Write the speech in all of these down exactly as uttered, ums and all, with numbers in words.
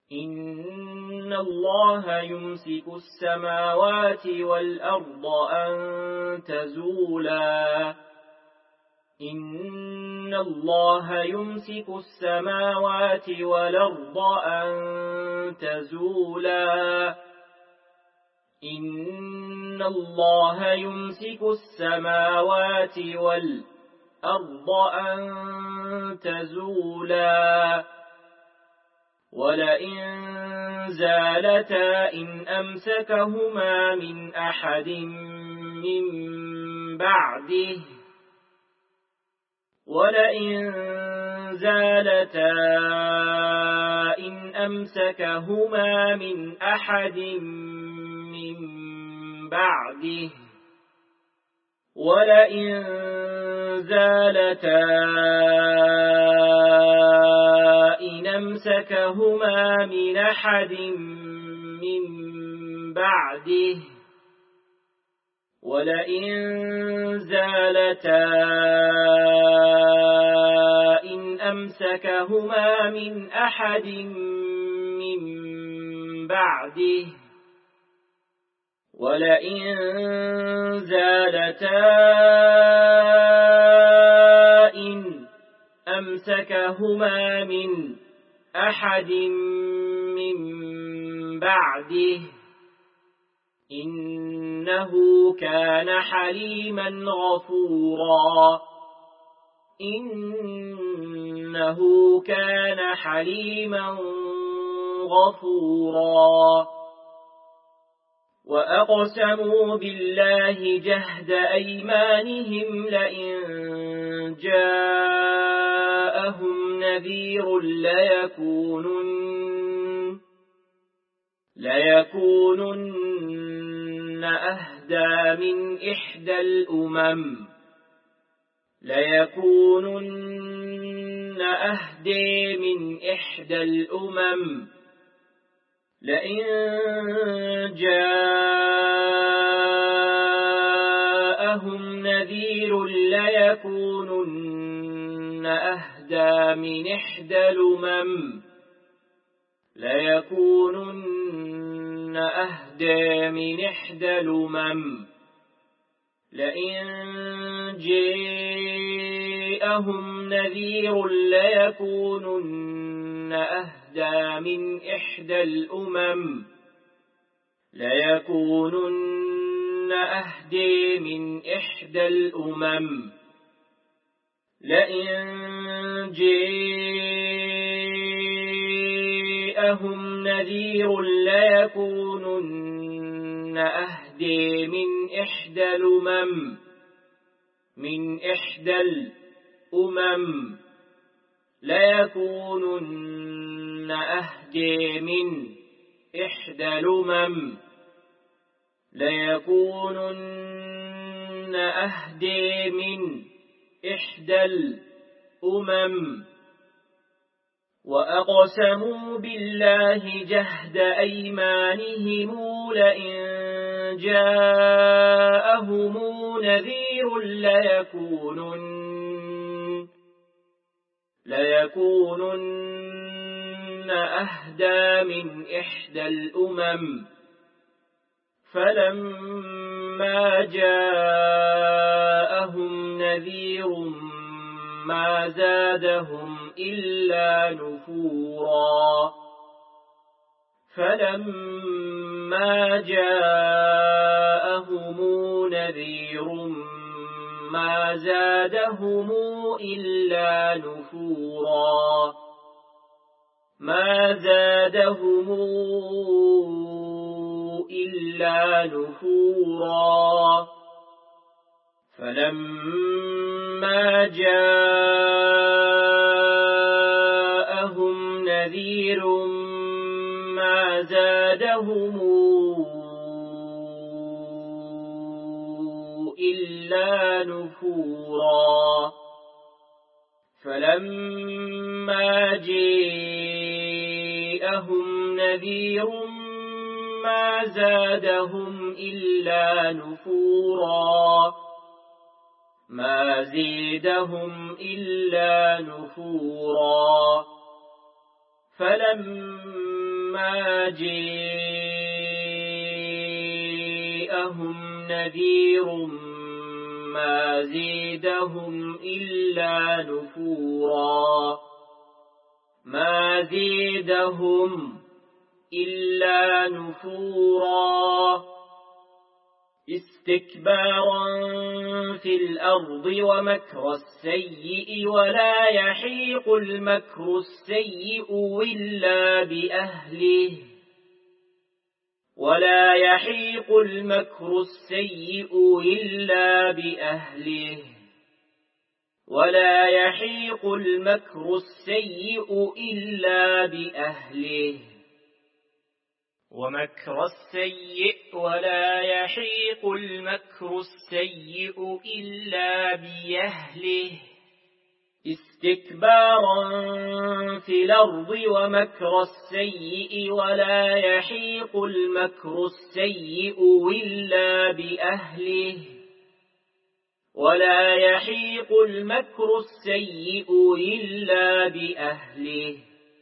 إن الله يمسك السماوات والأرض أن تزولا إن الله يمسك السماوات والأرض أن تزولا إن الله يمسك السماوات والأرض أن تزولا ولئن زالتا إن أمسكهما من أحد من بعده ولئن زالتا إن أمسكهما من أحد من بعده ولئن زالتا إن أمسكهما من أحد من بعده ولئن زالتا إن أمسكهما من أحد من بعده ولئن زالتا إن أمسكهما من أحد من بعده إنه كان حليما غفورا إنه كان حليما غفورا وأقسموا بالله جهد أيمانهم لئن جاءهم نذير ليكونن ليكونن أهدى من إحدى الأمم ليكونن أهدى من إحدى الأمم لئن جاءهم نذير ليكونن أهدى من إحدى الأمم ليكونن أهدى من إحدى الأمم لئن جاءهم نذير ليكونن أهدى من إحدى الأمم ليكونن أهدى من إحدى الأمم لئن جاءهم نذير ليكونن أهدى من إحدى الأمم من إحدى الأمم ليكونن أهدى من إحدى الأمم ليكونن أهدى من إحدى الأمم وأقسموا بالله جهد أيمانهم لئن جاءهم نذير ليكونن ليكونن أهدى من إحدى الأمم فلما جاءهم نذير ما زادهم إلا نفورا فلما جاءهم نذير ما زادهم إلا نفورا ما زادهم إلا نفورا فلما جاءهم نذير ما زادهم إلا نفورا فلما جاءهم نذير ما زادهم إلا نفورا ما زيدهم إلا نفورا فلما فلما جاءهم نذير ما زيدهم إلا نفورا ما زيدهم إلا نفورا استكبارا في الأرض ومكر السيء ولا يحيق المكر السيء إلا بأهله ولا يحيق المكر السيء إلا بأهله ولا يحيق المكر السيء إلا بأهله ومكر السيء ولا يحيق المكر السيء إلا بأهله استكبارا في الأرض ومكر السيء ولا يحيق المكر السيء إلا بأهله ولا يحيق المكر السيء إلا بأهله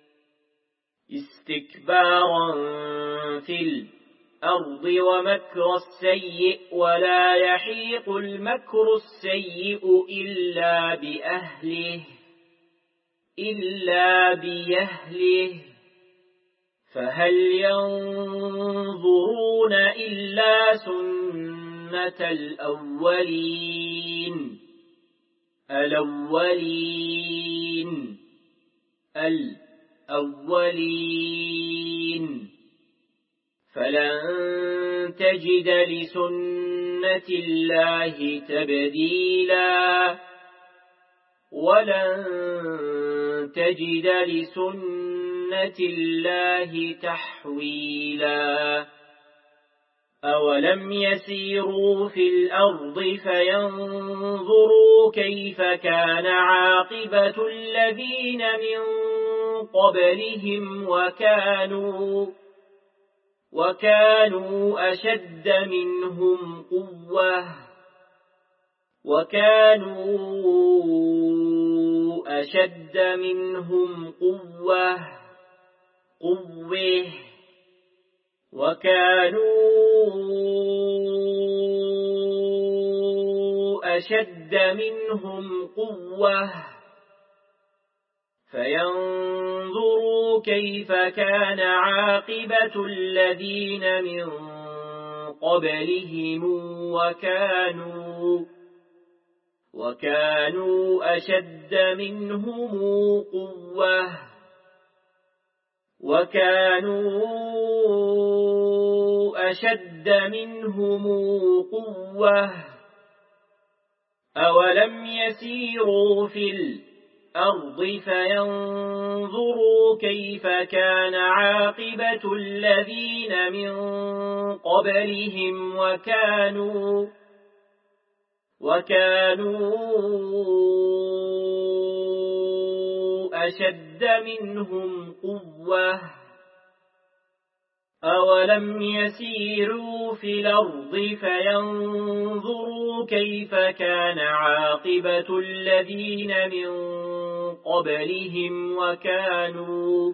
استكبارا في الأرض ومكر السيء ولا يحيق المكر السيء إلا بأهله إلا بأهله فهل ينظرون إلا سنة الأولين الأولين الأولين فلن تجد لسنة الله تبديلا ولن تجد لسنة الله تحويلا أولم يسيروا في الأرض فينظروا كيف كان عاقبة الذين من قبلهم وكانوا وكانوا أشد منهم قوة وكانوا أشد منهم قوة قوة وكانوا أشد منهم قوة فينظروا كيف كان عاقبة الذين من قبلهم وكانوا وكانوا أشد منهم قوة وكانوا أشد منهم قوة أولم يسيروا في الأرض فينظروا كيف كان عاقبة الذين من قبلهم وكانوا وكانوا أشد منهم قوة أولم يسيروا في الأرض فينظروا كيف كان عاقبة الذين من قبلهم وكانوا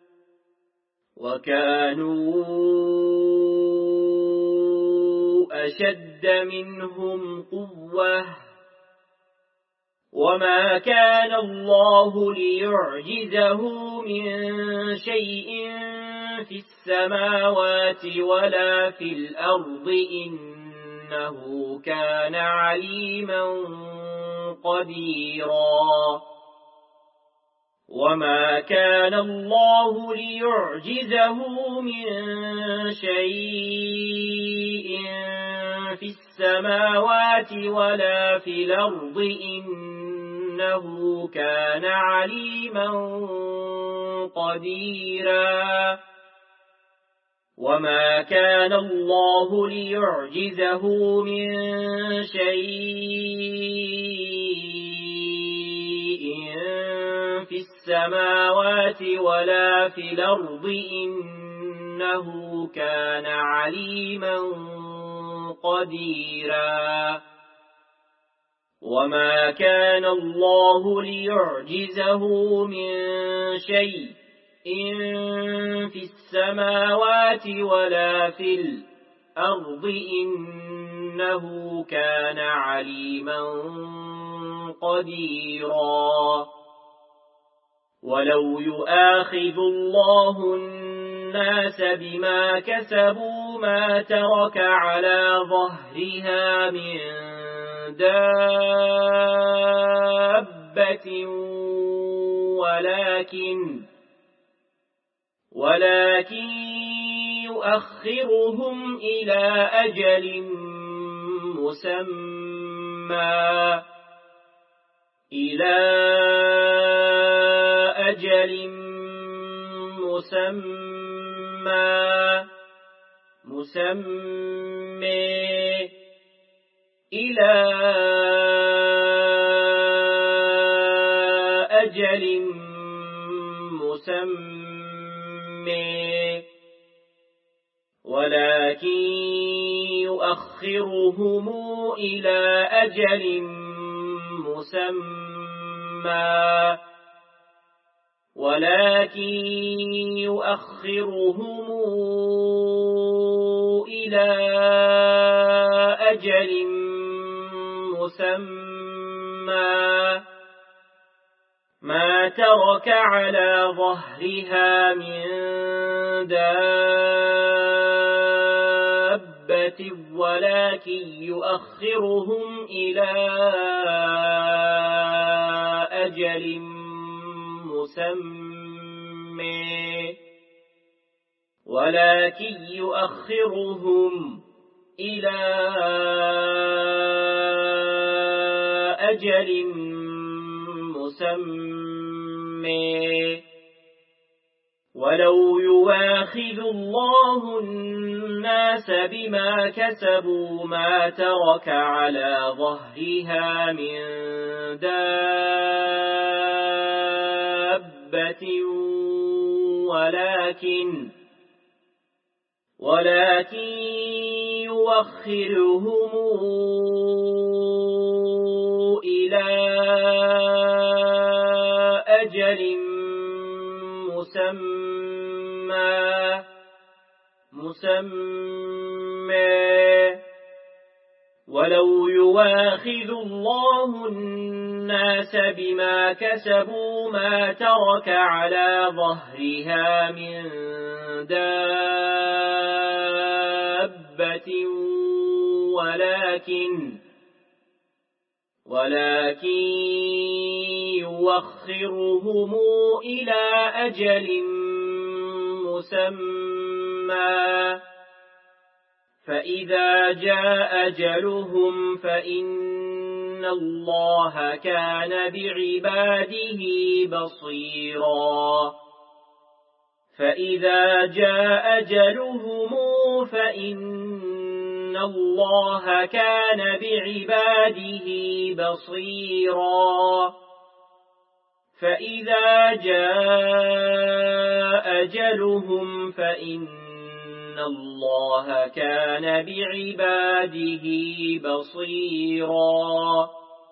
وكانوا أشد منهم قوة وما كان الله ليعجزه من شيء في السماوات ولا في الأرض إنه كان عليما قديرا وما كان الله ليعجزه من شيء في السماوات ولا في الأرض إنه كان عليما قديرا وما كان الله ليعجزه من شيء في السماوات ولا في الأرض إنه كان عليما قديرا وما كان الله ليعجزه من شيء إن في السماوات ولا في الأرض إنه كان عليما قديرا ولو يؤاخذ الله الناس بما كسبوا ما ترك على ظهرها من دابة ولكن ولكن يؤخرهم إلى أجل مسمى إلى أجل مسمى مسمى إلى أجل مسمى ولكن يؤخرهم إلى أجل مسمى ولكن يؤخرهم إلى أجل مسمى ما ترك على ظهرها من دابة ولكن يؤخرهم إلى أجل مسمى ولكن يؤخرهم إلى أجل مسمى ولو يواخذ الله الناس بما كسبوا ما ترك على ظهرها من دابة ولكن ولكن يؤخرهم إلى أجل مسمى مسمى ولو يواخذ الله الناس بما كسبوا ما ترك على ظهرها من دابة ولكن ولكن يؤخرهم إلى أجل مسمى فإذا جاء أجلهم فإن الله كان بعباده بصيرا فإذا جاء أجلهم فإن الله كان بعباده بصيرا فإذا جاء أجلهم فإن الله كان بعباده بصيرا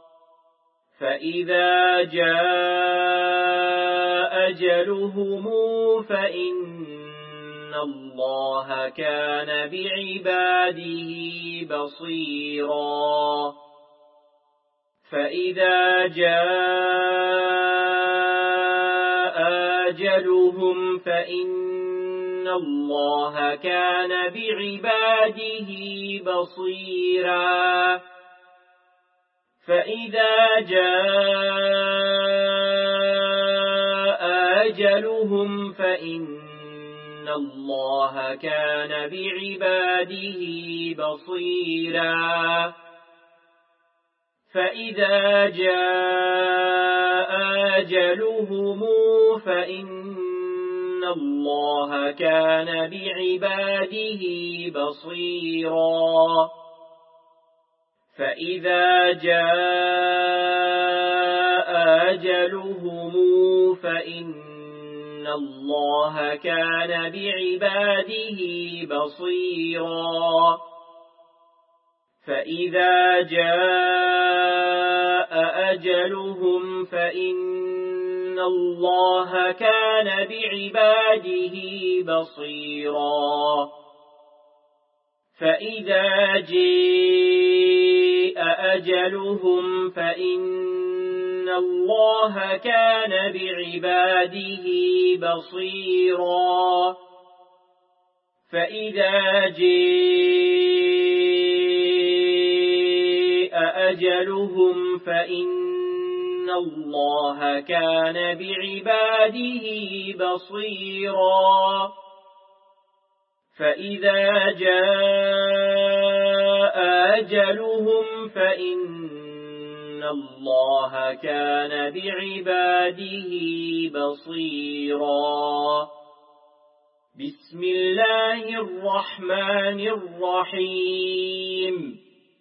فإذا جاء أجلهم فإن الله كان بعباده بصيرا فإذا جاء أجلهم فإن الله كان بعباده بصيرا فإذا جاء أجلهم فإن الله كان بعباده بصيرا فإذا جاء أجلهم فإن الله كان بعباده بصيرا فإذا جاء أجلهم فإن الله كان بعباده بصيرا فإذا جاء أجلهم فإن الله كان بعباده بصيرا فإذا جاء أجلهم فإن الله كان بعباده بصيرا فإذا جاء أجلهم فإن الله كان بعباده بصيرا فإذا جاء أجلهم فإن الله كان بعباده بصيرا بسم الله الرحمن الرحيم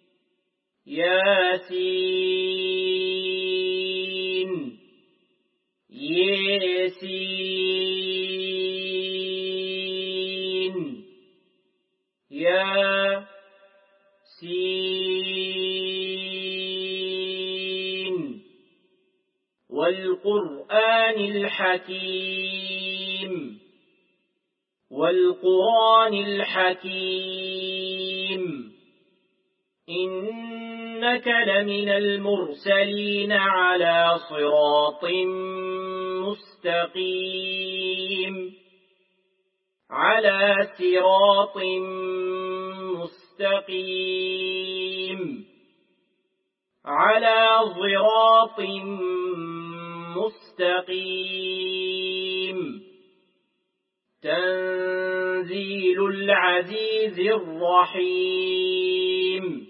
ياسين ياسين ياسين والقرآن الحكيم والقرآن الحكيم إنك لمن المرسلين على صراط مستقيم على صراط مستقيم على صراط مستقيم تنزيل العزيز الرحيم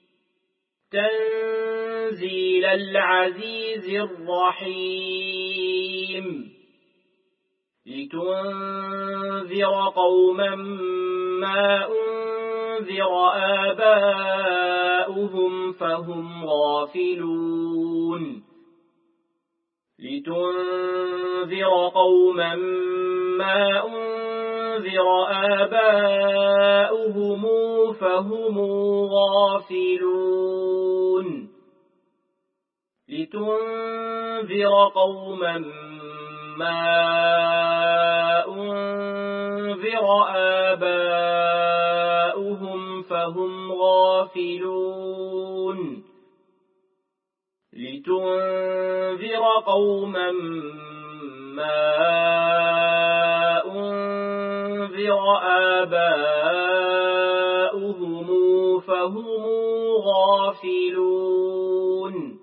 تنزيل العزيز الرحيم لتنذر قوما ما أنذر آباؤهم فهم غافلون لتنذر قوما ما أنذر آباؤهم فهم غافلون لتنذر قوما ما أنذر آباؤهم فهم غافلون لتنذر قوما ما أنذر آباؤهم فهم غافلون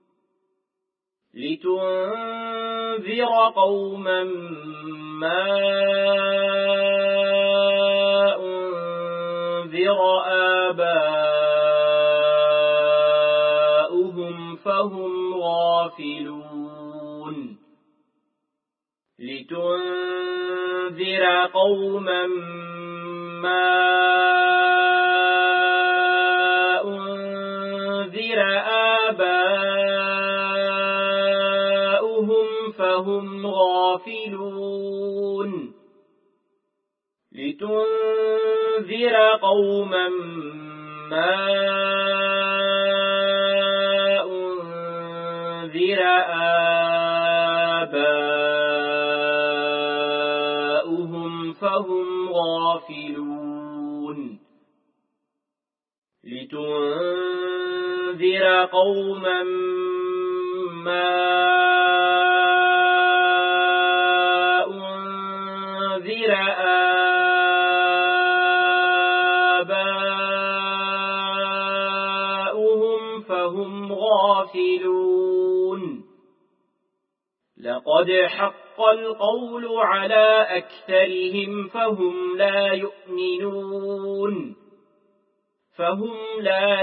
لتنذر قوما ما أنذر آباؤهم فهم غافلون لتنذر قوما ما أنذر آباؤهم فهم غافلون لتنذر قوما ما أنذر آباؤهم فهم غافلون لتنذر قوما ما أنذر آباؤهم فهم غافلون لقد حق القول على أكثرهم فهم لا يؤمنون فهم لا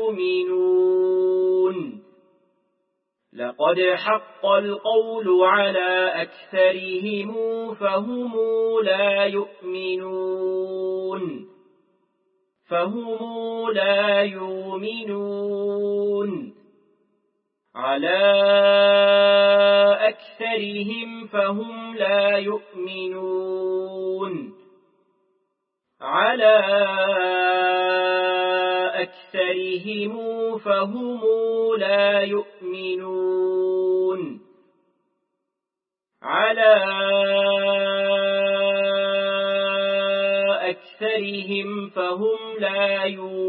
يؤمنون لقد حق القول على أكثرهم فهم لا يؤمنون فهم لا يؤمنون على أكثرهم فهم لا يؤمنون على أكثرهم فهم لا يؤمنون على أكثرهم فهم لا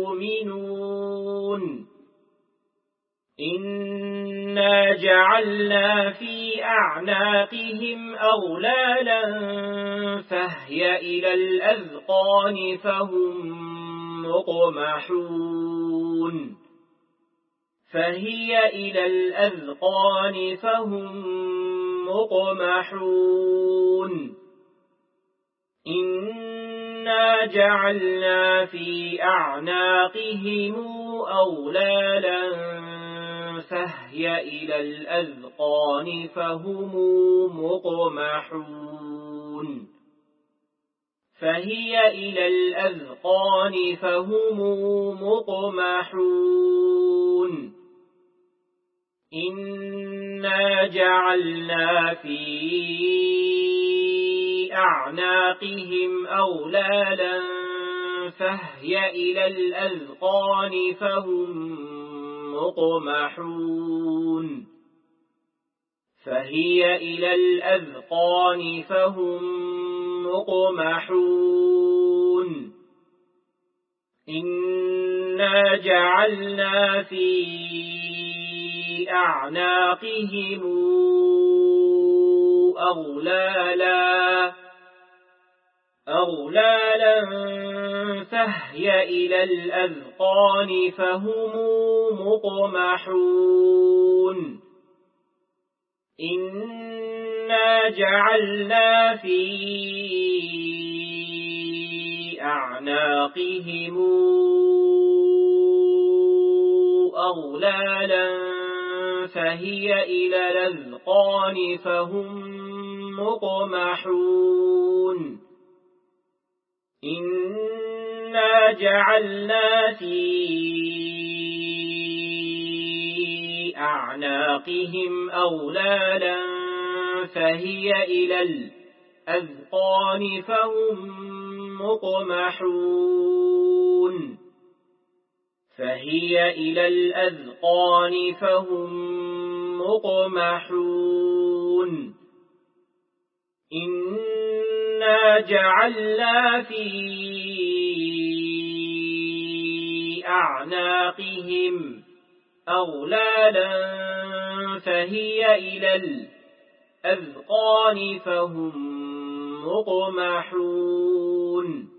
يؤمنون إنا جعلنا في أعناقهم أغلالا فهي إلى الأذقان فهم مقمحون فهي إلى الأذقان فهم مقمحون إنا جعلنا في أعناقهم أغلالا فهي إلى الأذقان فهم مقمحون فهي إلى الأذقان فهم مقمحون إنا جعلنا في أعناقهم أغلالا فهي إلى الأذقان فهم مقمحون فهي إلى الأذقان فهم مقمحون إنا جعلنا في أعناقهم أغلالا أغلالا فهي إلى الأذقان فهم مقمحون إنا جعلنا في أعناقهم أغلالا فهي إلى الأذقان فهم مقمحون إنا جعلنا في أعناقهم أغلالا فهي إلى الأذقان فهم مقمحون فهي إلى الأذقان فهم مقمحون إنا جعلنا في أعناقهم أغلالا فهي إلى الأذقان فهم مقمحون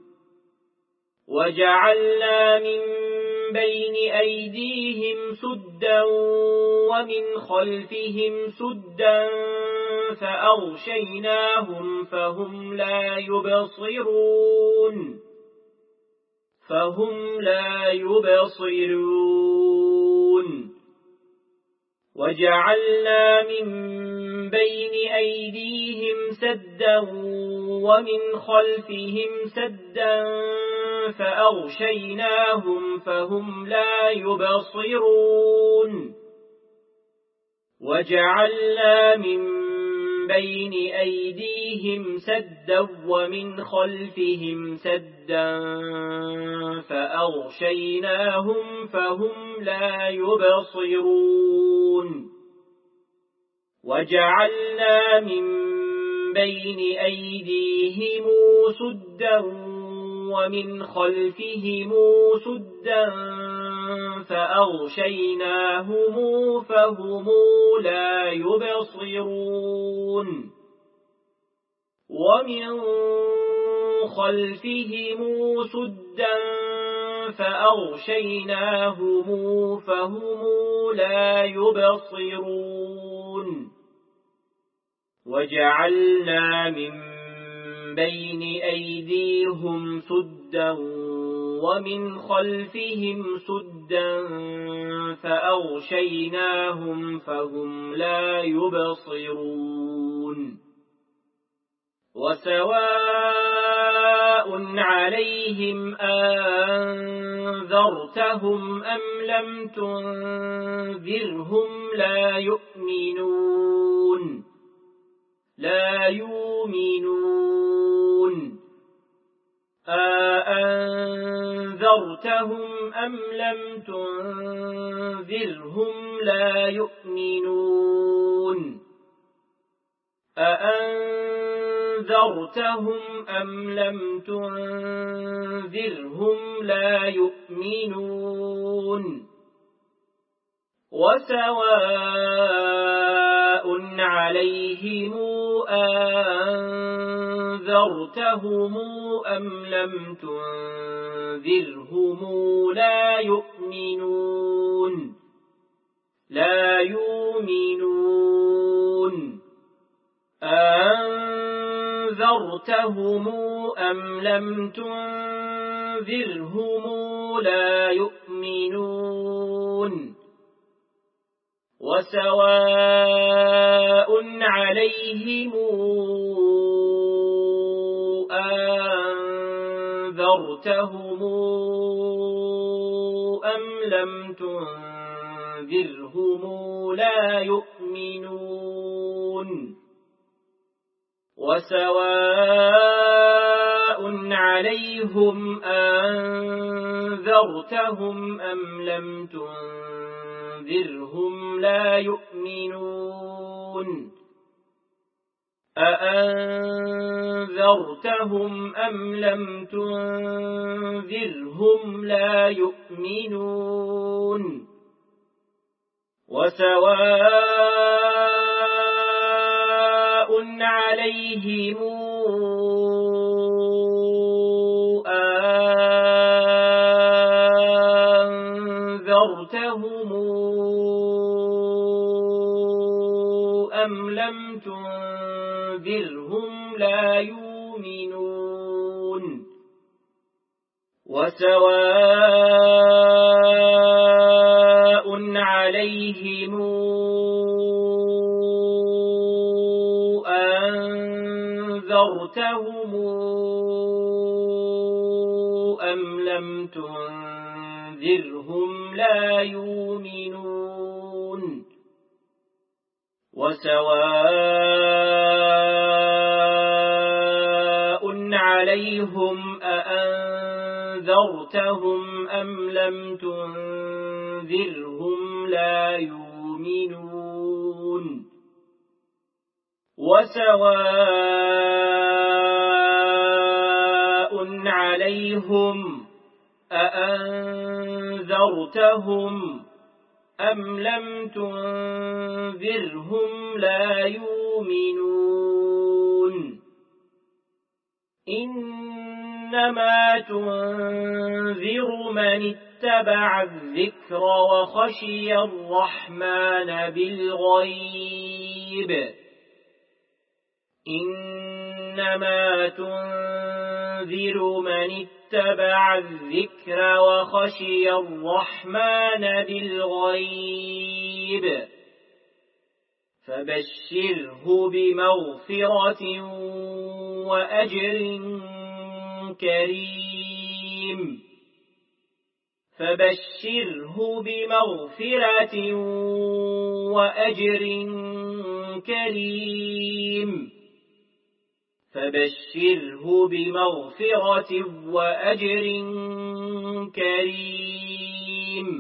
وجعلنا من بين أيديهم سدا ومن خلفهم سدا فأغشيناهم فهم لا يبصرون فهم لا يبصرون وجعلنا من بين أيديهم سدا ومن خلفهم سدا فأغشيناهم فهم لا يبصرون وجعلنا من بين أيديهم سدا ومن خلفهم سدا فأغشيناهم فهم لا يبصرون وجعلنا من بين أيديهم سدا ومن خلفهم سدا فأغشيناهم فهم لا يبصرون ومن خلفهم سدا فأغشيناهم فهم لا يبصرون وجعلنا من بين أيديهم سدا ومن خلفهم سدا فأغشيناهم فهم لا يبصرون وسواء عليهم أنذرتهم أم لم تنذرهم لا يؤمنون لا يؤمنون أأنذرتهم أم لم تنذرهم لا يؤمنون أأنذرتهم أم لم تنذرهم لا يؤمنون وسواء عليهم أأنذرتهم أم لم تنذرهم لا يؤمنون لا يؤمنون أأنذرتهم أم لم تنذرهم لا يؤمنون وسواء عليهم أأنذرتهم أم لم تنذرهم لا يؤمنون وسواء عليهم أأنذرتهم أم لم تنذرهم لا يؤمنون أأنذرتهم أم لم تنذرهم لا يؤمنون وسواء عليهم أأنذرتهم أم لم تنذرهم لا يؤمنون وسواء عليهم أأنذرتهم أم لم تنذرهم لا يؤمنون وسواء عليهم أأنذرتهم أم لم تنذرهم لا يؤمنون وسواء عليهم أأنذرتهم أم لم تنذرهم لا يؤمنون إنما تنذر من اتبع الذكر وخشي الرحمن بالغيب إنما تنذر من اتبع الذكر وخشي الرحمن بالغيب فبشره بمغفرة وأجر كريم فبشره بمغفرة وأجر كريم فبشره بمغفرة وأجر كريم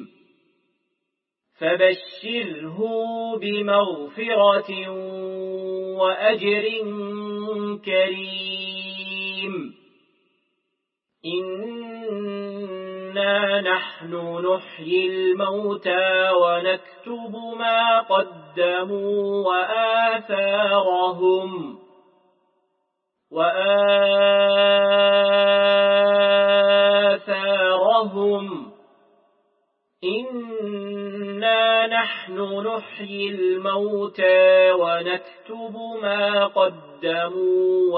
فبشره بمغفرة وأجر كريم إنا نحن نحيي الموتى ونكتب ما قدموا وآثارهم وآثارهم إنا نحن نحيي الموتى ونكتب ما قدموا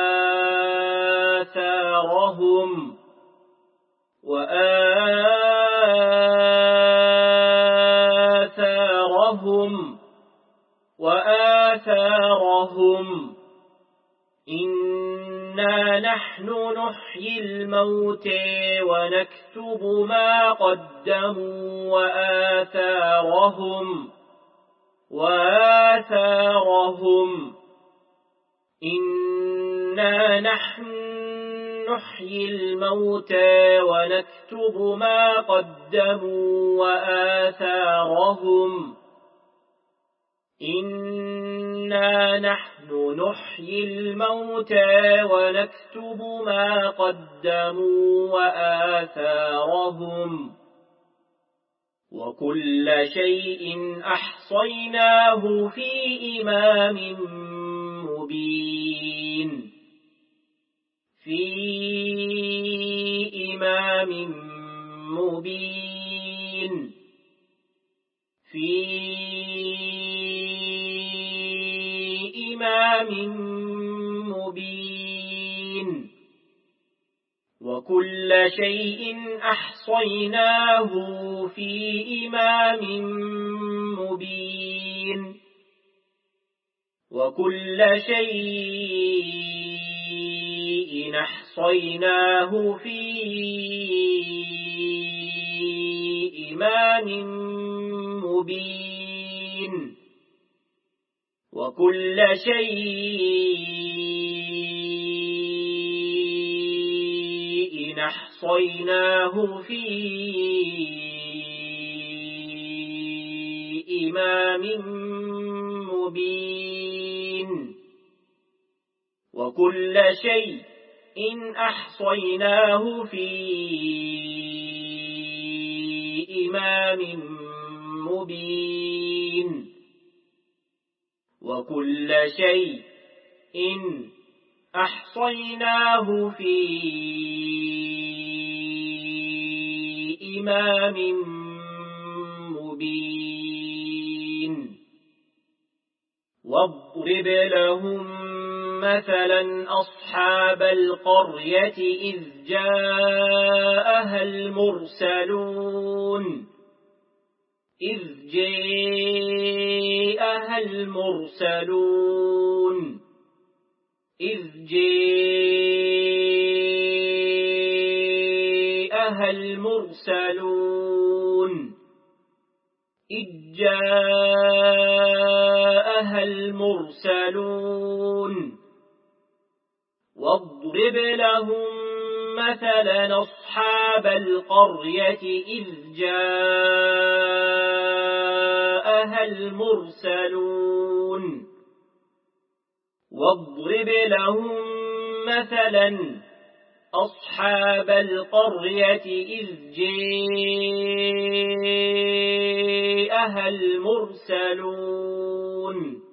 وآثارهم وآثارهم وآثارهم إنا نحن نحيي الموتى ونكتب ما قدموا وآثارهم وآثارهم إنا نحن نحيي الموتى ونكتب ما قدموا وآثارهم إنا نحن نحيي الموتى ونكتب ما قدموا وآثارهم وكل شيء أحصيناه في إمام مبين في إمام مبين في إمام مبين وكل شيء أحصيناه في إمام مبين وكل شيء أحصيناه في إمام مبين وكل شيء أحصيناه في إمام مبين وكل شيء إن أحصيناه في إمام مبين وكل شيء إن أحصيناه في إمام مبين واضرب لهم مثلا أصحاب القرية إذ جاءها المرسلون إذ جاءها المرسلون إذ جاءها المرسلون إذ جاءها المرسلون واضرب لهم مثلا أصحاب القرية إذ جاءها المرسلون واضرب لهم مثلا أصحاب القرية إذ جاءها المرسلون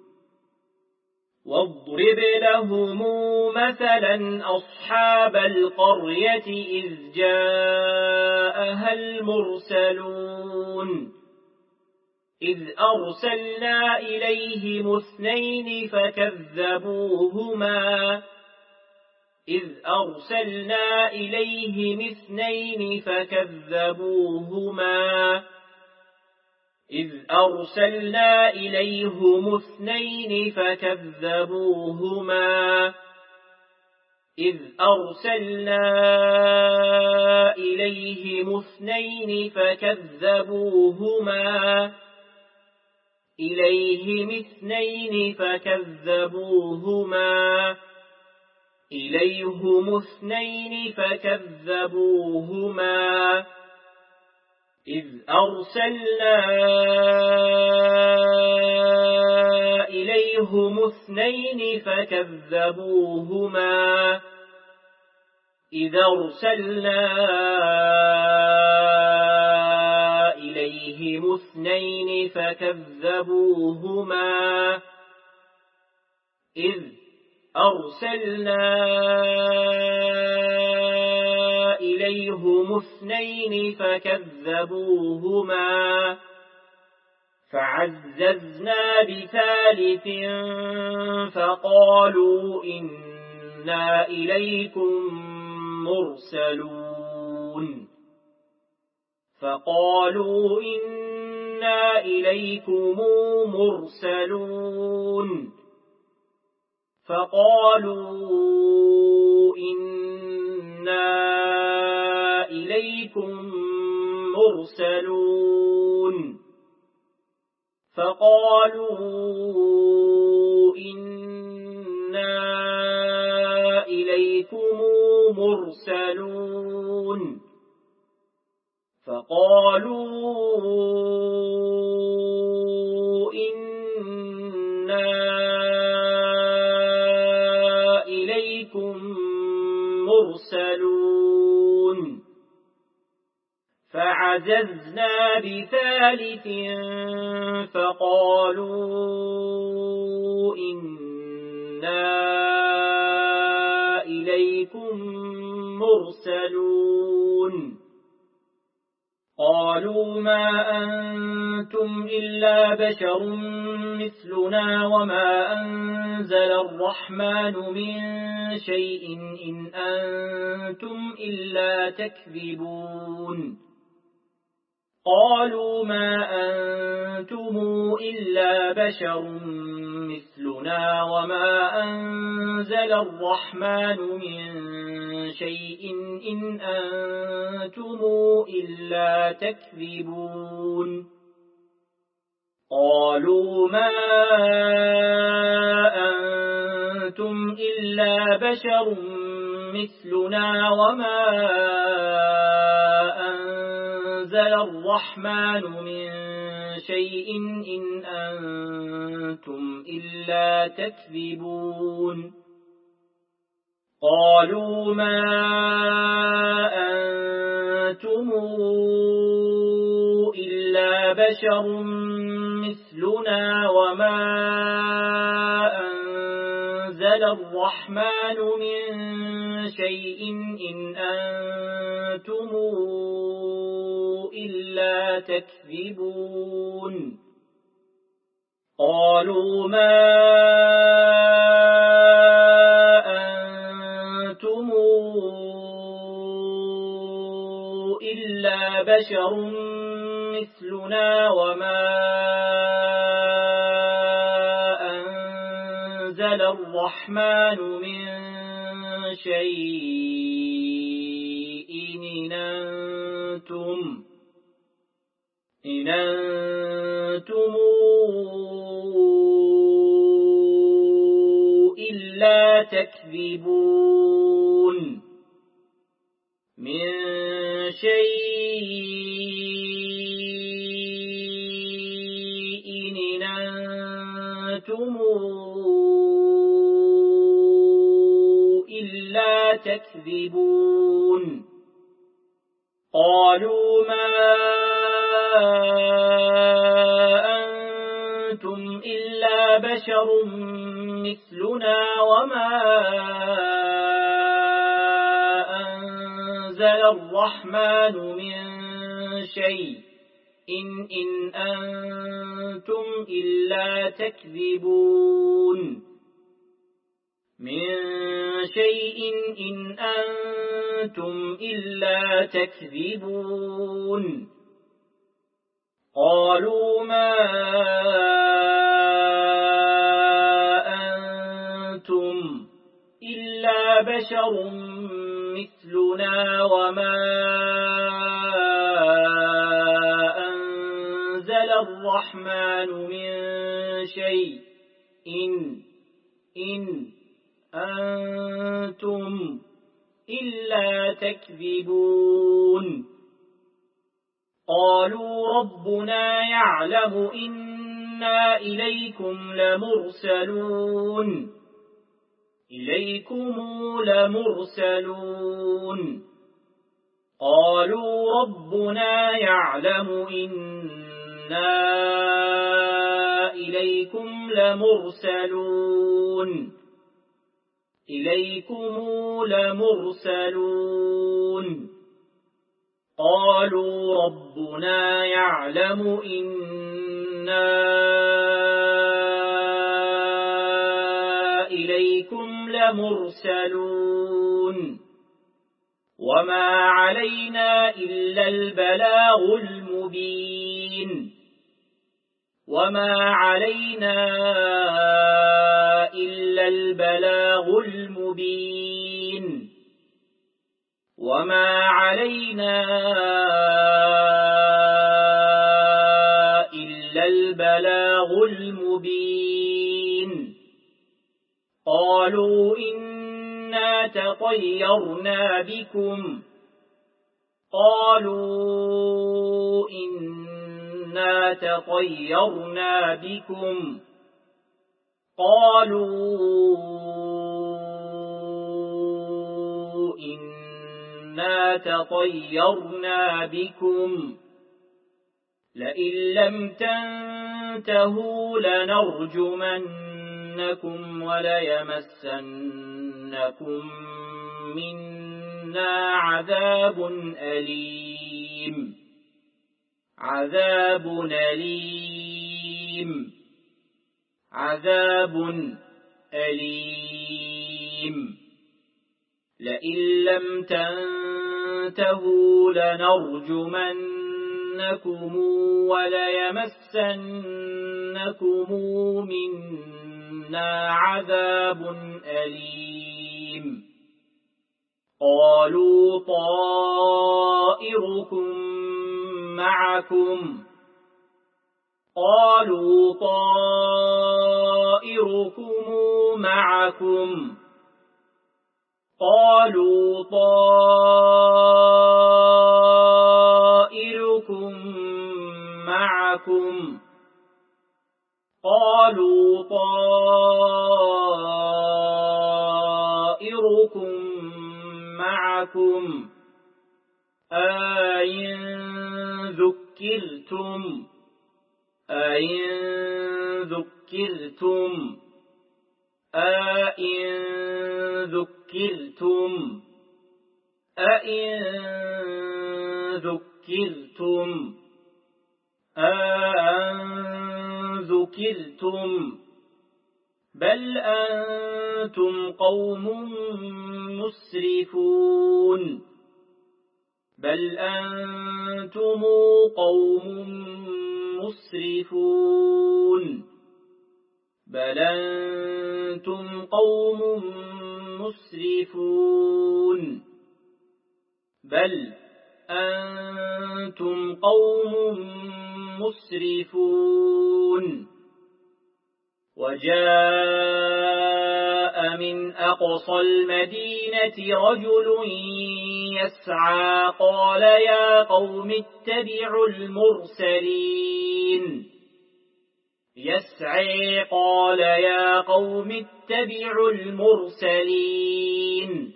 واضرب لهم مثلا أصحاب القرية إذ جاءها المرسلون إذ أرسلنا إليهم اثنين فكذبوهما إذ أرسلنا إليهم اثنين فكذبوهما إذ أرسلنا إليهم اثنين فكذبوهما إذ أرسلنا إليهم اثنين فكذبوهما إليهم اثنين فكذبوهما إليهم اثنين فكذبوهما إذ أرسلنا إليهم اثنين فكذبوهما إذ أرسلنا إليهم اثنين فكذبوهما إذ أرسلنا إليهم اثنين فكذبوهما فعززنا بثالث فقالوا إنا إليكم مرسلون فقالوا إنا إليكم مرسلون فقالوا إنا إليكم مرسلون فقالوا إنا إليكم مرسلون فقالوا إنا إليكم مرسلون فعززنا بثالث فقالوا إنا إليكم مرسلون قالوا ما أنتم إلا بشر مثلنا وما أنزل الرحمن من شيء إن أنتم إلا تكذبون قالوا ما أنتم إلا بشر مثلنا وما أنزل الرحمن من شيء إن أنتم إلا تكذبون قالوا ما أنتم إلا بشر مثلنا وما أنزل الرحمن من شيء إن أنتم إلا تكذبون قالوا ما أنتم إلا بشر مثلنا وما أنزل الرحمن من شيء إن أنتم إلا تكذبون قالوا ما أنتم إلا بشر مثلنا وما أنزل الرحمن من شيء إن أنتم إن أنتم إلا تكذبون من شيء إن أنتم إلا تكذبون قالوا ما أنتم إلا بشر مثلنا وما أنزل الرحمن من شيء إن إن أنتم إلا تكذبون من شيء إن أنتم إلا تكذبون قالوا ما أنتم إلا بشر مثلنا وما أنزل الرحمن من شيء إن إن أنتم إلا تكذبون قالوا ربنا يعلم إنا إليكم لمرسلون إليكم لمرسلون قالوا ربنا يعلم إنا إليكم لمرسلون إليكم لمرسلون قالوا ربنا يعلم إنا إليكم لمرسلون وما علينا إلا البلاغ المبين وما علينا إلا البلاغ المبين وما علينا إلا البلاغ المبين قالوا إنا تطيرنا بكم قالوا إنا تطيرنا بكم قالوا إنا تطيرنا بكم لئن لم تنتهوا لنرجمنكم وليمسنكم منا عذاب أليم عذاب أليم عذاب أليم لئن لم تنتهوا لنرجمنكم وليمسنكم منا عذاب أليم قالوا طائركم معكم قالوا طائركم معكم قالوا طائركم معكم قالوا طائركم معكم أئن ذكرتم أئن ذكرتم أئن ذكرتم أئن ذكرتم أئن ذكرتم بل أنتم قوم مسرفون بل أنتم قوم مسرفون بل أنتم قوم مسرفون بل أنتم قوم مسرفون وجاء من أقصى المدينة رجل يسعى قال يا قوم اتبعوا المرسلين يسعى قال يا قوم اتبعوا المرسلين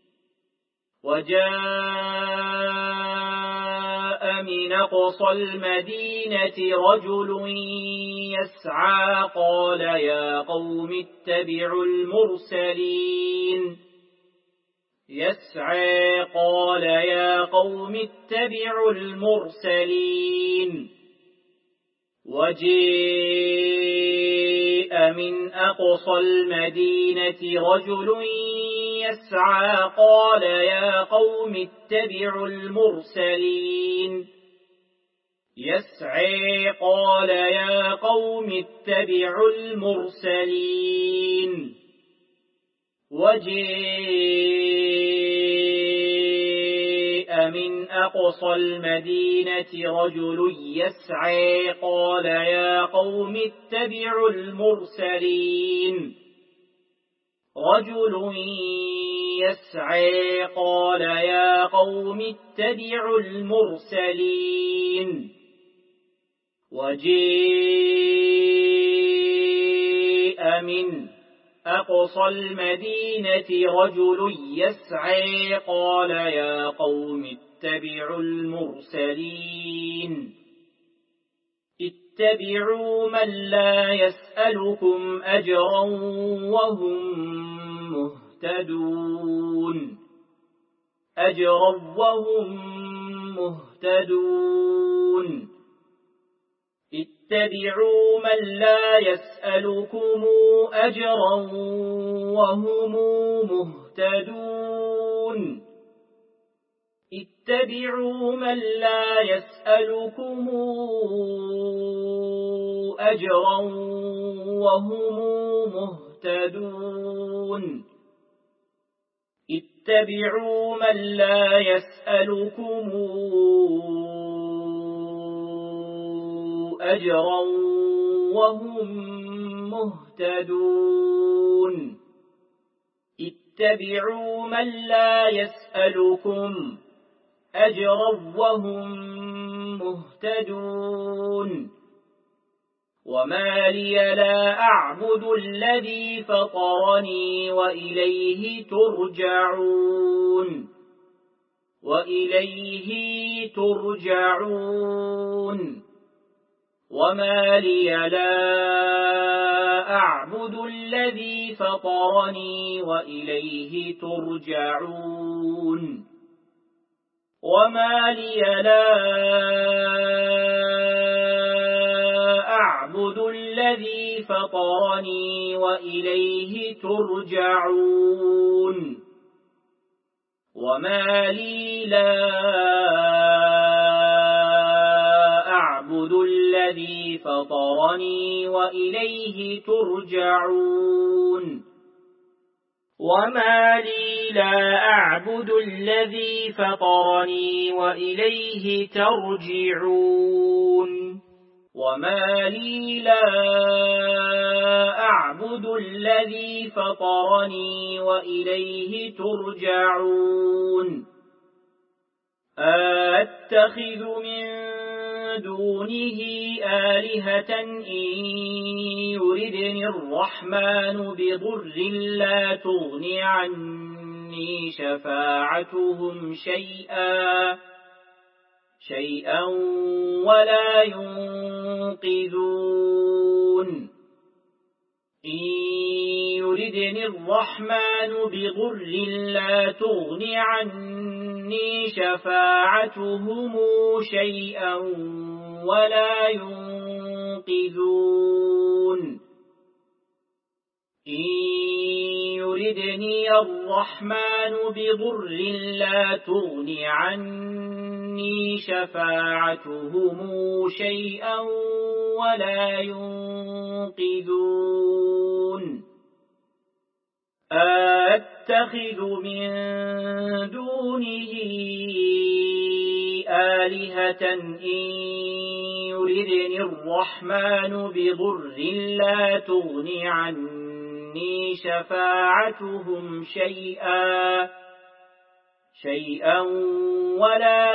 وجاء من أقصى المدينة رجل يسعى قال يا قوم اتبعوا المرسلين يسعى قال يا قوم اتبعوا المرسلين وجاء من أقصى المدينة رجل يسعى قال يا قوم اتبعوا المرسلين يسعى قال يا قوم اتبعوا المرسلين وجاء من أقصى المدينة رجل يسعى قال يا قوم اتبعوا المرسلين رجل يسعى قال يا قوم اتبعوا المرسلين وجاء من أقصى المدينة رجل يسعى قال يا قوم اتبعوا المرسلين اتبعوا من لا يسألكم أجرا وهم مهتدون أجرا وهم مهتدون اتبعوا من لا يسألكم أجرا وهم مهتدون اتبعوا من لا يسألكم أجرا وهم مهتدون اتبعوا من لا يسألكم أجرا وهم مهتدون اتبعوا من لا يسألكم أجرا وهم مهتدون وما لي لا أعبد الذي فطرني وإليه ترجعون وإليه ترجعون وما لي لا أعبد الذي فطرني وإليه ترجعون وما لي لا أعبد الذي فطرني وإليه ترجعون وما لي لا أعبد الذي فطرني وإليه ترجعون وما لي لا أعبد الذي فطرني وإليه ترجعون وما لي لا أعبد الذي فطرني وإليه ترجعون أتخذ من دونه آلهة إن يردني الرحمن بضر لا تغني عني شفاعتهم شيئا شيئا ولا ينقذون إن يردني الرحمن بضر لا تغني عني شفاعتهم شيئا ولا ينقذون إن يردني الرحمن بضر لا تغني عني شفاعتهم شيئا ولا ينقذون أتخذ من دونه آلهة إن يردني الرحمن بضر لا تغني عني شفاعتهم شيئا شيئا ولا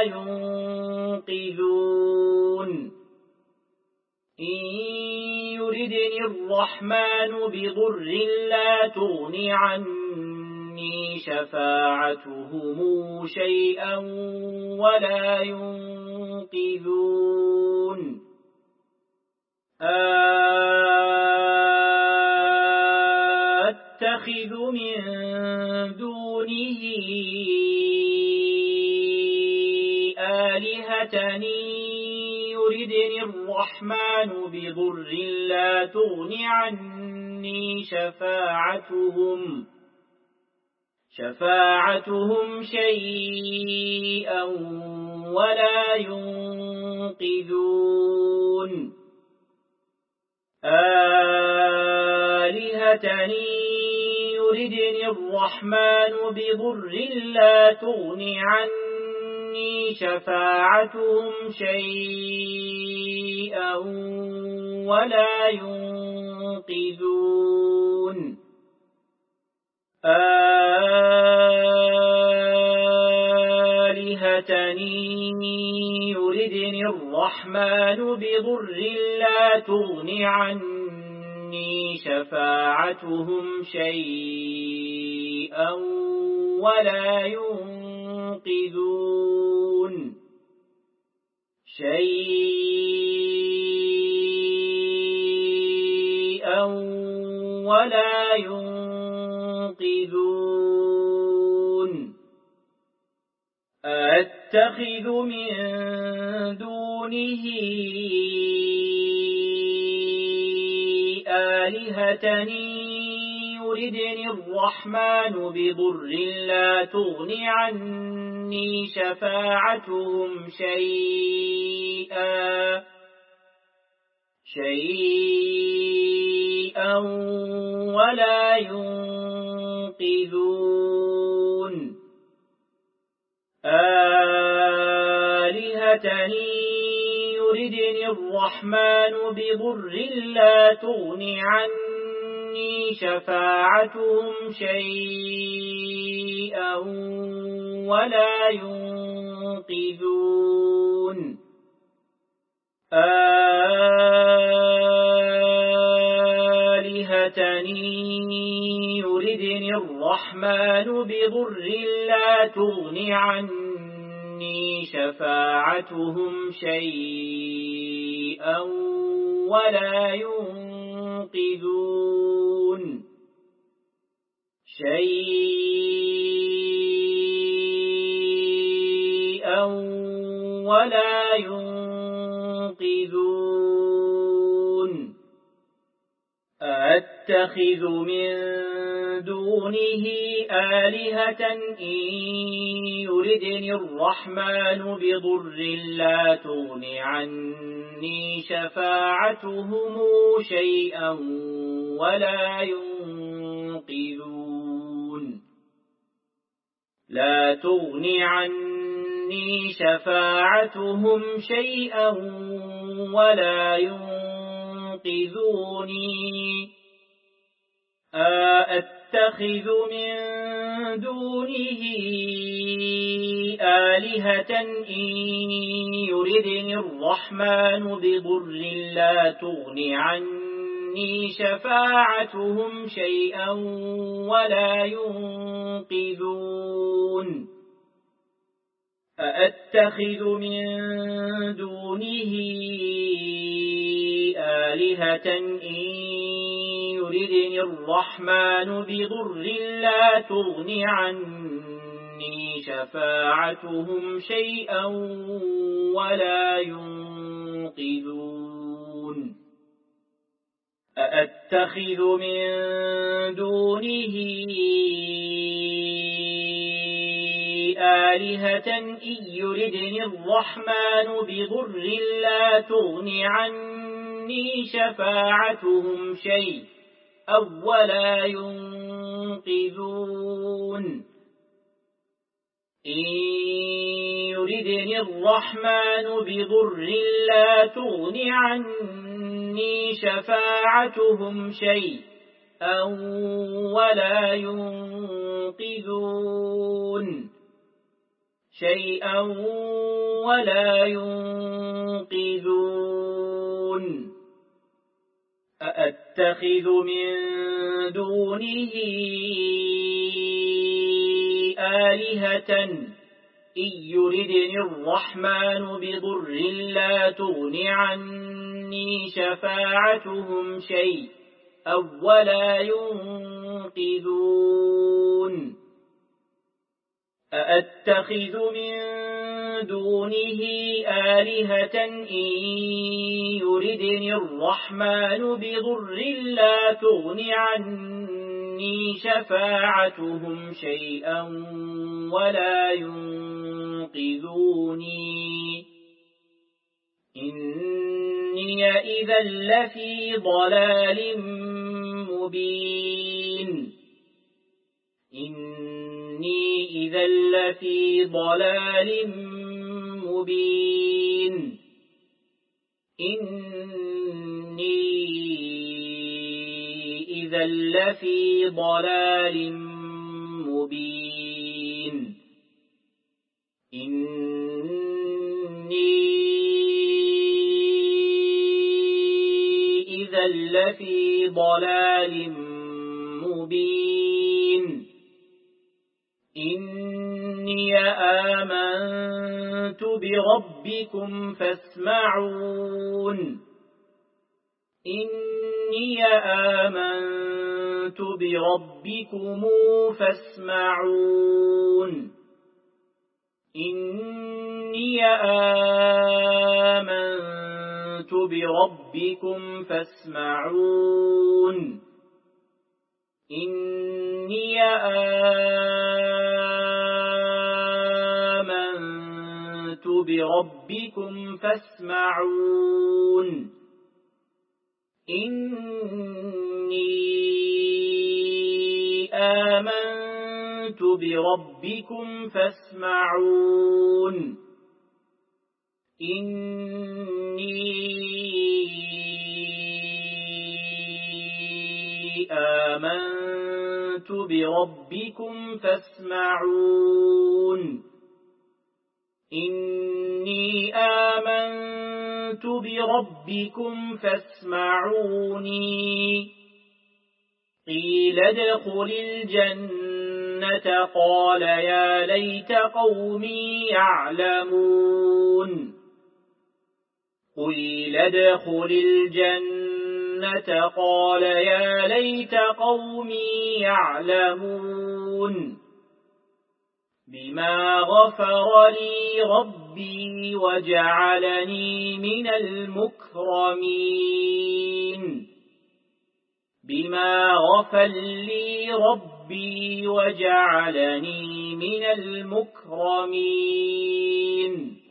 ينقذون إن يردني الرحمن بضر لا تغني عني شفاعتهم شيئا ولا ينقذون أتخذ من دونه آلهة يردني الرحمن بضر لا تغني عني شفاعتهم شفاعتهم شيئا ولا ينقذون آلهة يردني الرحمن بضر لا تغني عني شفاعتهم شيئا ولا ينقذون آلهة يردني الرحمن بضر لا تغني عني شفاعتهم شيئا ولا ينقذون شيئا ولا ينقذون أتخذ من دونه آلهة يردني الرحمن بضر لا تغني عني شفاعتهم شيئا شيئا ولا ينقذون آلهة يردني الرحمن بضر لا تغني عني شفاعتهم شيئا ولا ينقذون آلهة يردني الرحمن بضر لا تغني عني عني شفاعتهم شيئا ولا ينقذون شيئا ولا ينقذون أأتخذ من دونه آلهة إن يردني الرحمن بضر لا تغن عني شفاعتهم شيئا ولا ينقذون لا تغن عني شفاعتهم شيئا ولا ينقذوني أأتخذ من دونه آلهة إن يردني الرحمن بضر لا تغن عني شفاعتهم شيئا ولا ينقذون أأتخذ من دونه آلهة إن يردني الرحمن بضر لا تغن عني شفاعتهم شيئا ولا ينقذون أأتخذ من دونه آلهة إن يردني الرحمن بضر لا تغن عني شفاعتهم شيئا ولا ينقذون إن يردني الرحمن بضر لا تغن عني شفاعتهم شيئا ولا ينقذون شيئا ولا ينقذون أأتخذ من دونه آلهة إن يردني الرحمن بضر لا تغن عني شفاعتهم شيئا ولا ينقذون أأتخذ من دونه آلهة إن يردني الرحمن بضر لا تغن عني شفاعتهم شيئا ولا ينقذوني إني إذا لفي ضلال مبين إني إذا لفي ضلال مبين إني إذا لفي ضلال مبين إني إذا لفي ضلال مبين إني آمنت بربكم فاسمعون إني آمنت بربكم فاسمعون إني آمنت بربكم فاسمعون إني آمنت بربكم فاسمعون إني آمنت بربكم فاسمعون إني آمنت بربكم فاسمعون إني آمنت بربكم فاسمعوني قيل ادخل الجنة قال يا ليت قومي يعلمون قيل ادخل الجنة قال يا ليت قومي يعلمون بما غفر لي ربي وجعلني من المكرمين بما غفر لي ربي وجعلني من المكرمين